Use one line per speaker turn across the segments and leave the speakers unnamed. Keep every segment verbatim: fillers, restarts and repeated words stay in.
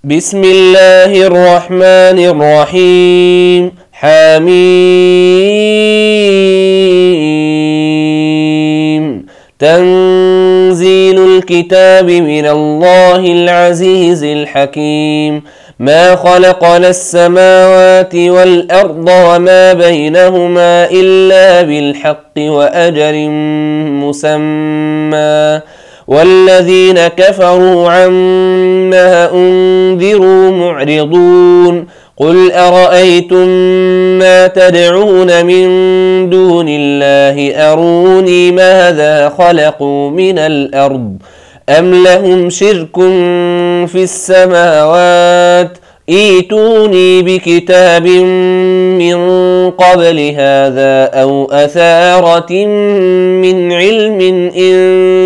بسم الله الرحمن الرحيم. حميم. تنزيل الكتاب من الله العزيز الحكيم. ما خلقنا السماوات والأرض وما بينهما إلا بالحق وأجل مسمى، والذين كفروا عما أنذروا معرضون. قل أرأيتم ما تدعون من دون الله أروني ماذا خلقوا من الأرض أم لهم شرك في السماوات ائتوني بكتاب من قبل هذا أو أثارة من علم إن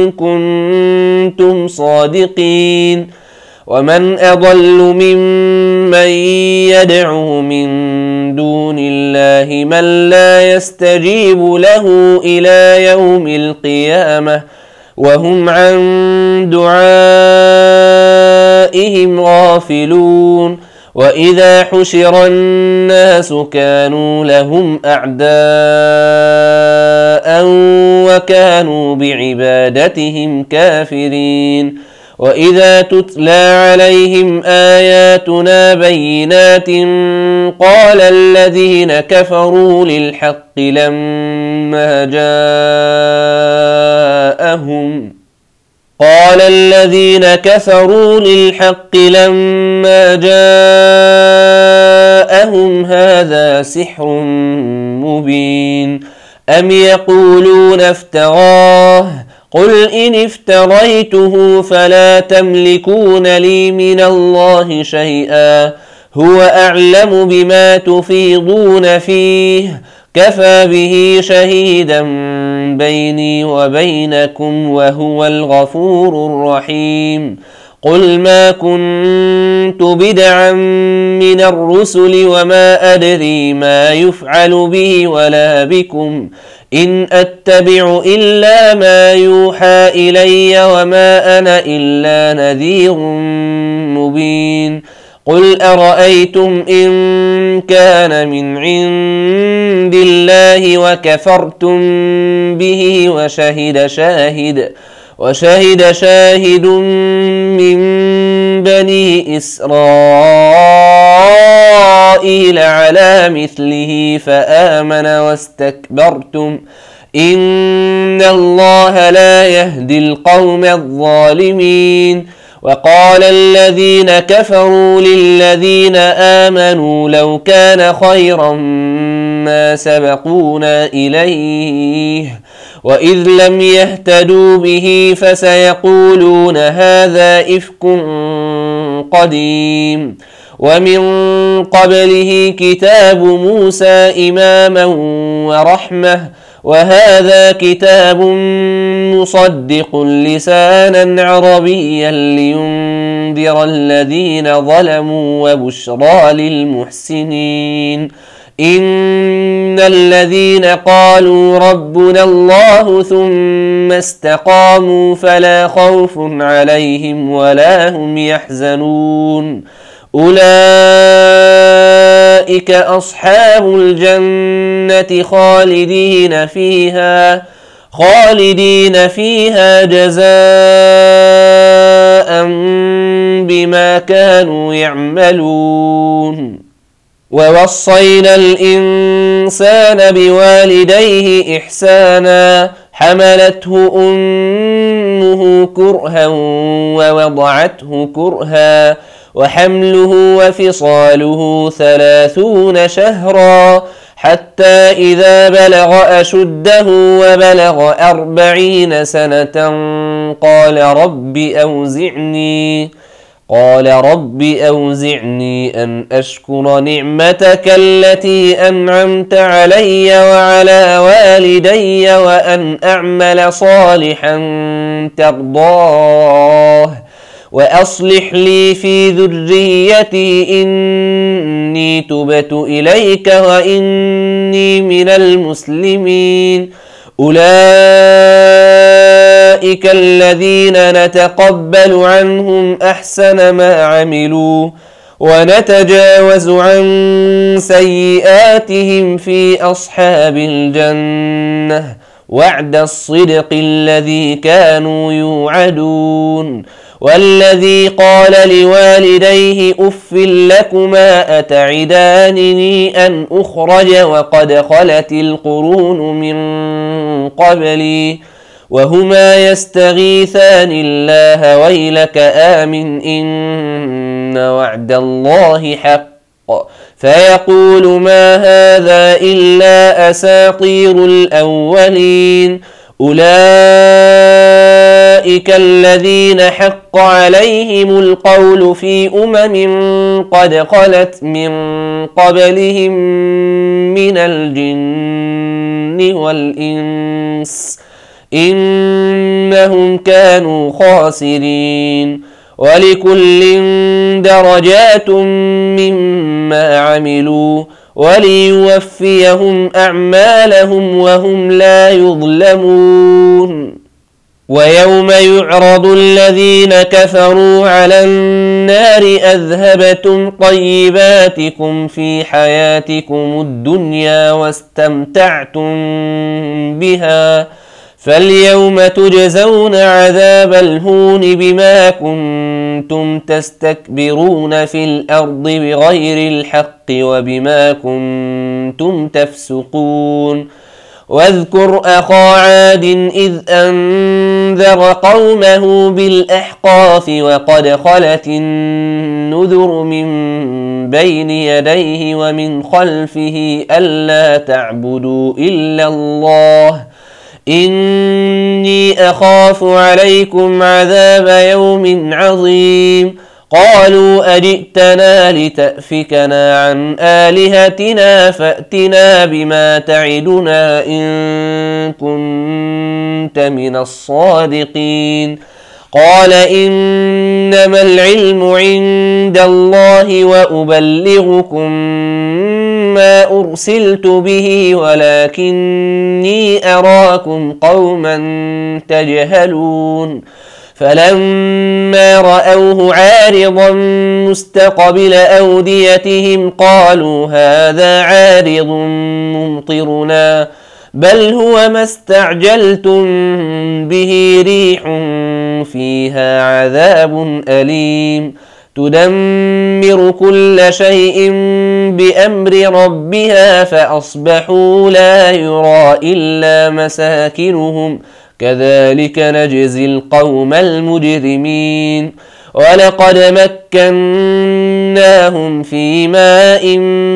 كنتم صادقين. ومن أضل ممن يدعو من دون الله من لا يستجيب له إلى يوم القيامة وهم عن دعائهم غافلون. وإذا حشر الناس كانوا لهم أعداء وكانوا بعبادتهم كافرين. وإذا تتلى عليهم آياتنا بينات قال الذين كفروا للحق لما جاءهم قال الذين كفروا للحق لما جاءهم هذا سحر مبين. أم يقولون افتراه قل إن افتريته فلا تملكون لي من الله شيئا هو أعلم بما تفيضون فيه كفى به شهيدا بيني وبينكم وهو الغفور الرحيم. قل ما كنت بدعا من الرسل وما أدري ما يفعل بي ولا بكم إن أتبع إلا ما يوحى إلي وما أنا إلا نذير مبين. قل أرأيتم إن كان من عند الله وكفرتم به وشهد شاهد وشهد شاهد من بني إسرائيل على مثله فآمن واستكبرتم إن الله لا يهدي القوم الظالمين. وقال الذين كفروا للذين آمنوا لو كان خيرا ما سبقونا إليه وإذ لم يهتدوا به فسيقولون هذا إفك قديم. ومن قبله كتاب موسى إماما ورحمة وهذا كتاب مصدق لسانا عربيا لينذر الذين ظلموا وبشرى للمحسنين. إن الذين قالوا ربنا الله ثم استقاموا فلا خوف عليهم ولا هم يحزنون أولئك أصحاب الجنة خالدين فيها خالدين فيها جزاء بما كانوا يعملون. ووصينا الإنسان بوالديه إحسانا حملته أمه كرها ووضعته كرها وحمله وفصاله ثلاثون شهرا حتى إذا بلغ أشده وبلغ أربعين سنة قال رب أوزعني قال رب أوزعني أن أشكر نعمتك التي أنعمت علي وعلى والدي وأن أعمل صالحا ترضاه وأصلح لي في ذريتي إني تبت إليك وإني من المسلمين. أولئك أولئك الذين نتقبل عنهم أحسن ما عملوا ونتجاوز عن سيئاتهم في أصحاب الجنة وعد الصدق الذي كانوا يوعدون. والذي قال لوالديه أف لكما أتعدانني أن أخرج وقد خلت القرون من قبلي وهما يستغيثان الله ويلك آمن إن وعد الله حق فيقول ما هذا إلا أساطير الأولين أولئك الذين حق عليهم القول في أمم قد خلت من قبلهم من الجن والإنس إنهم كانوا خاسرين. ولكل درجات مما عملوا وليوفيهم أعمالهم وهم لا يظلمون. ويوم يعرض الذين كفروا على النار أذهبتم طيباتكم في حياتكم الدنيا واستمتعتم بها فاليوم تجزون عذاب الهون بما كنتم تستكبرون في الأرض بغير الحق وبما كنتم تفسقون. واذكر أخا عاد إذ أنذر قومه بالأحقاف وقد خلت النذر من بين يديه ومن خلفه ألا تعبدوا إلا الله إني أخاف عليكم عذاب يوم عظيم. قالوا أجئتنا لتأفكنا عن آلهتنا فأتنا بما تعدنا إن كنت من الصادقين. قال إنما العلم عند الله وأبلغكم ما أرسلت به ولكني أراكم قوما تجهلون. فلما رأوه عارضا مستقبل أوديتهم قالوا هذا عارض ممطرنا بل هو ما استعجلتم به ريح فيها عذاب أليم تدمر كل شيء بأمر ربها فأصبحوا لا يرى إلا مساكنهم كذلك نجزي القوم المجرمين. ولقد مكناهم في ماء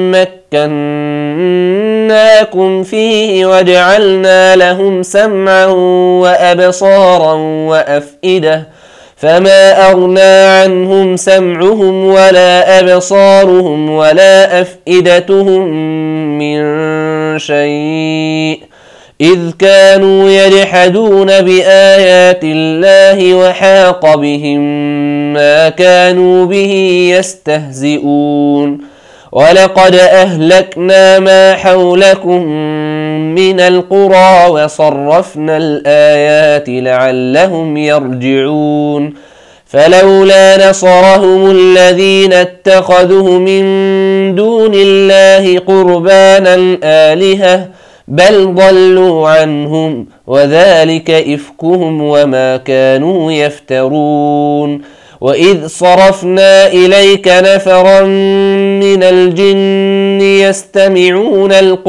مكناكم فيه وجعلنا لهم سمعا وأبصارا وأفئدة فما أغنى عنهم سمعهم ولا أبصارهم ولا أفئدتهم من شيء إذ كانوا يجحدون بآيات الله وحاق بهم ما كانوا به يستهزئون. ولقد أهلكنا ما حولكم من القرى وصرفنا الآيات لعلهم يرجعون. فلولا نصرهم الذين اتخذوا من دون الله قربانا آلهة بل ضلوا عنهم وذلك إفكهم وما كانوا يفترون. وإذ صرفنا إليك نفرا من الجن يستمعون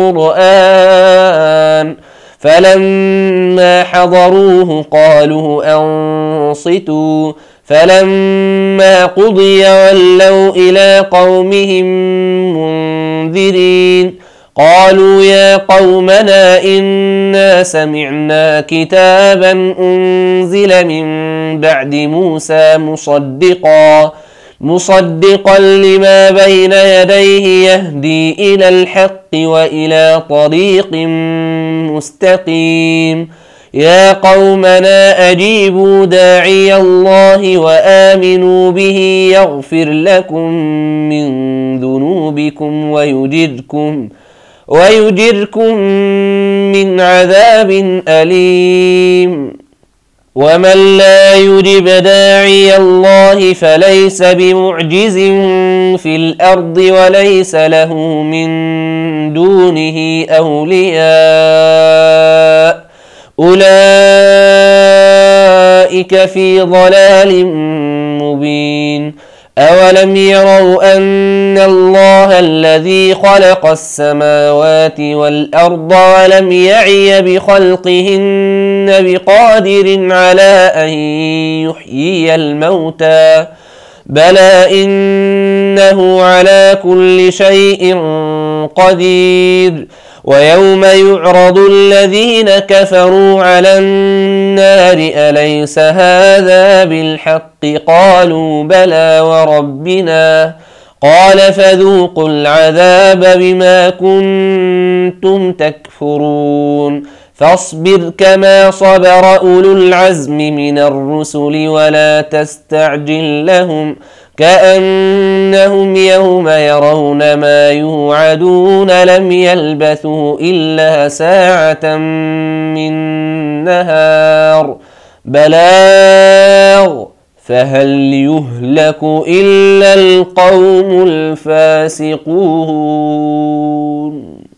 القرآن فلما حضروه قالوا أنصتوا فلما قضي ولوا إلى قومهم منذرين. قالوا يا قومنا إنا سمعنا كتابا أنزل من بعد موسى مصدقا مصدقا لما بين يديه يهدي إلى الحق وإلى طريق مستقيم. يا قومنا أجيبوا داعي الله وآمنوا به يغفر لكم من ذنوبكم ويجركم ويجركم من عذاب أليم. ومن لا يجب داعي الله فليس بمعجز في الأرض وليس له من دونه أولياء أولئك في ضلال مبين. أولم يروا أن الله الذي خلق السماوات والأرض ولم يعي بخلقهن بقادر على أن يحيي الموتى بلى إنه على كل شيء قدير. ويوم يعرض الذين كفروا على النار أليس هذا بالحق قالوا بلى وربنا قال فذوقوا العذاب بما كنتم تكفرون. فاصبر كما صبر أولو العزم من الرسل ولا تستعجل لهم كأنهم يوم يرون ما يوعدون لم يلبثوا إلا ساعة من نهار بلاغ فهل يهلك إلا القوم الفاسقون.